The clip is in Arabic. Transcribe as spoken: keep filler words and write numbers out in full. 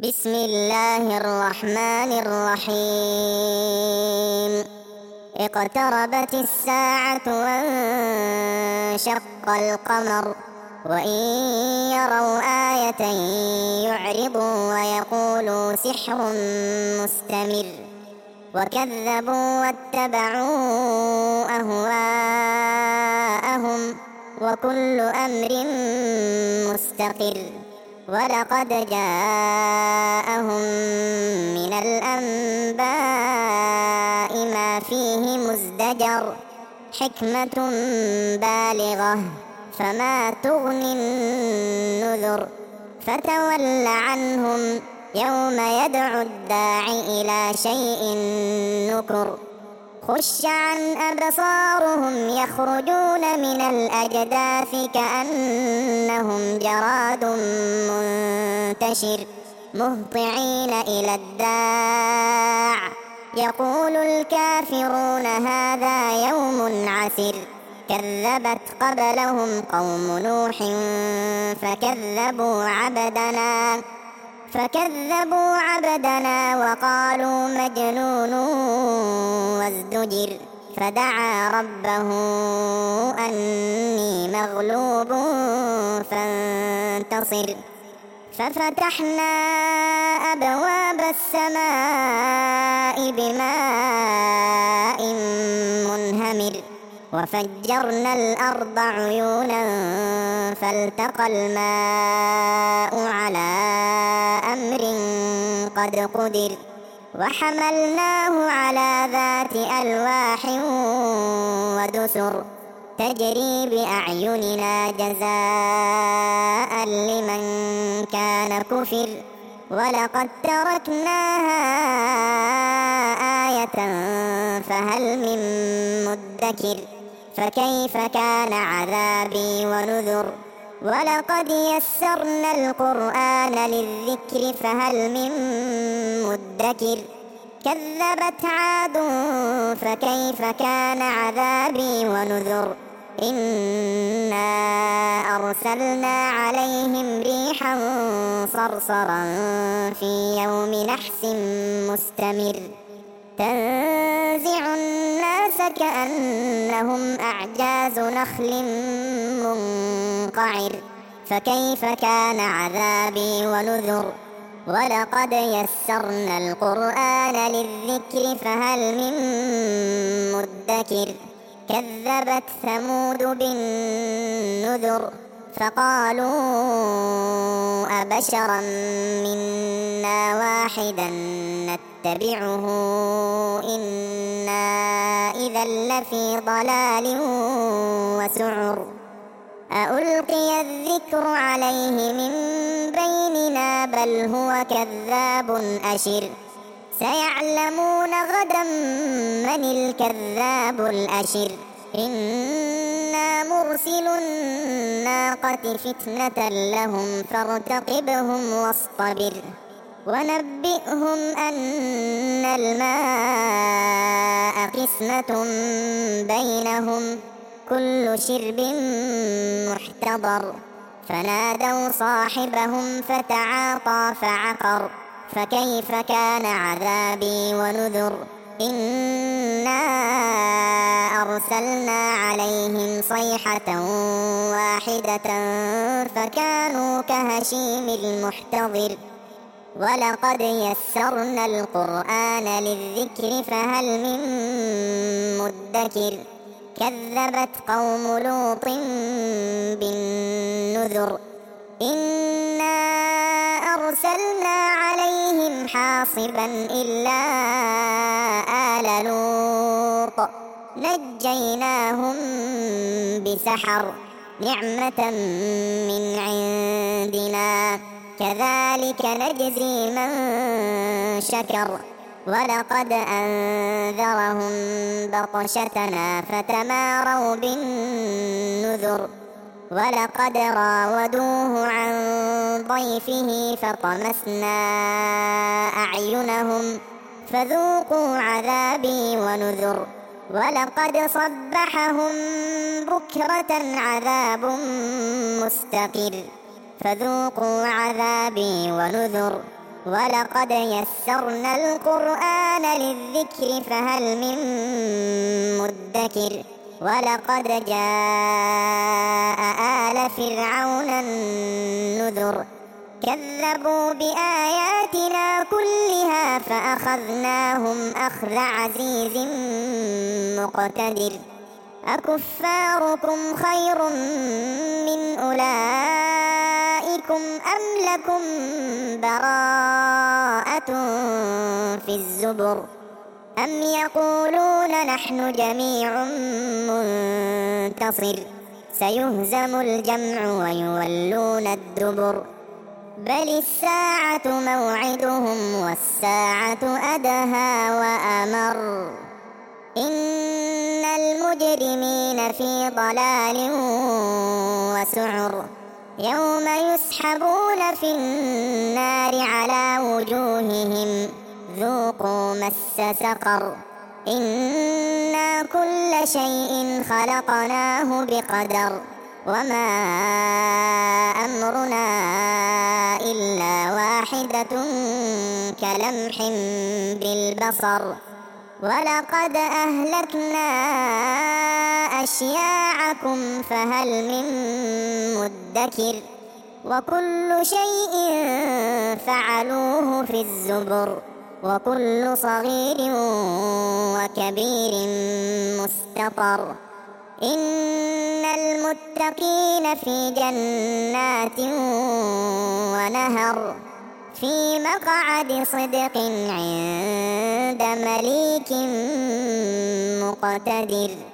بسم الله الرحمن الرحيم. اقتربت الساعة وانشق القمر وإن يروا آية يعرضوا ويقولوا سحر مستمر وكذبوا واتبعوا أهواءهم وكل أمر مستقر ولقد جاءهم من الأنباء ما فيه مزدجر حكمة بالغة فما تغني النذر فتول عنهم يوم يدعو الداع إلى شيء نكر خش عن أبصارهم يخرجون من الأجداث كأنهم جراد منتشر مهطعين إلى الداع يقول الكافرون هذا يوم عسر كذبت قبلهم قوم نوح فكذبوا عبدنا فكذبوا عبدنا وقالوا مجنون وازدجر فدعا ربه أني مغلوب فانتصر ففتحنا أبواب السماء بماء منهمر وفجرنا الأرض عيونا فالتقى الماء على أمر قد قدر وحملناه على ذات ألواح ودسر تجري بأعيننا جزاء لمن كان كفر ولقد تركناها آية فهل من مدكر فكيف كان عذابي ونذر ولقد يسرنا القرآن للذكر فهل من مدكر كذبت عاد فكيف كان عذابي ونذر إنا أرسلنا عليهم ريحا صرصرا في يوم نحس مستمر تنزع الناس كأنهم أعجاز نخل منقعر فكيف كان عذابي ونذر ولقد يسرنا القرآن للذكر فهل من مدكر كذبت ثمود بالنذر فقالوا أبشرا منا واحدا نتبعه إنا إذا لفي ضلال وسعر أألقي الذكر عليه من بيننا بل هو كذاب أشر سيعلمون غدا من الكذاب الأشر إنا مرسل الناقة فتنة لهم فارتقبهم واصطبر ونبئهم أن الماء قسمة بينهم كل شرب محتضر فنادوا صاحبهم فتعاطى فعقر فكيف كان عذابي ونذر إنا أرسلنا عليهم صيحة واحدة فكانوا كهشيم المحتضر ولقد يسرنا القرآن للذكر فهل من مدكر كذبت قوم لوط بالنذر إنا أرسلنا عليهم حاصبا إلا آل لوط نجيناهم بسحر نعمة من عندنا كذلك نجزي من شكر ولقد أنذرهم بطشتنا فتماروا بالنذر ولقد راودوه عن ضيفه فطمسنا أعينهم فذوقوا عذابي ونذر ولقد صبحهم بكرة عذاب مستقر فذوقوا عذابي ونذر ولقد يسرنا القرآن للذكر فهل من مدكر ولقد جاء آل فرعون النذر كذبوا بآياتنا كلها فأخذناهم أخذ عزيز مقتدر أكفاركم خير من أولئكم أم لكم براءة في الزبر أم يقولون نحن جميع منتصر سيهزم الجمع ويولون الدبر بل الساعة موعدهم والساعة أدهى وأمر إن المجرمين في ضلال وسعر يوم يسحبون في النار على وجوههم ذوقوا مس سقر إنا كل شيء خلقناه بقدر وما أمرنا إلا واحدة كلمح بالبصر ولقد أهلكنا أشياعكم فهل من مدكر وكل شيء فعلوه في الزبر وكل صغير وكبير مستطر إن المتقين في جنات ونهر في مقعد صدق عند مليك مقتدر.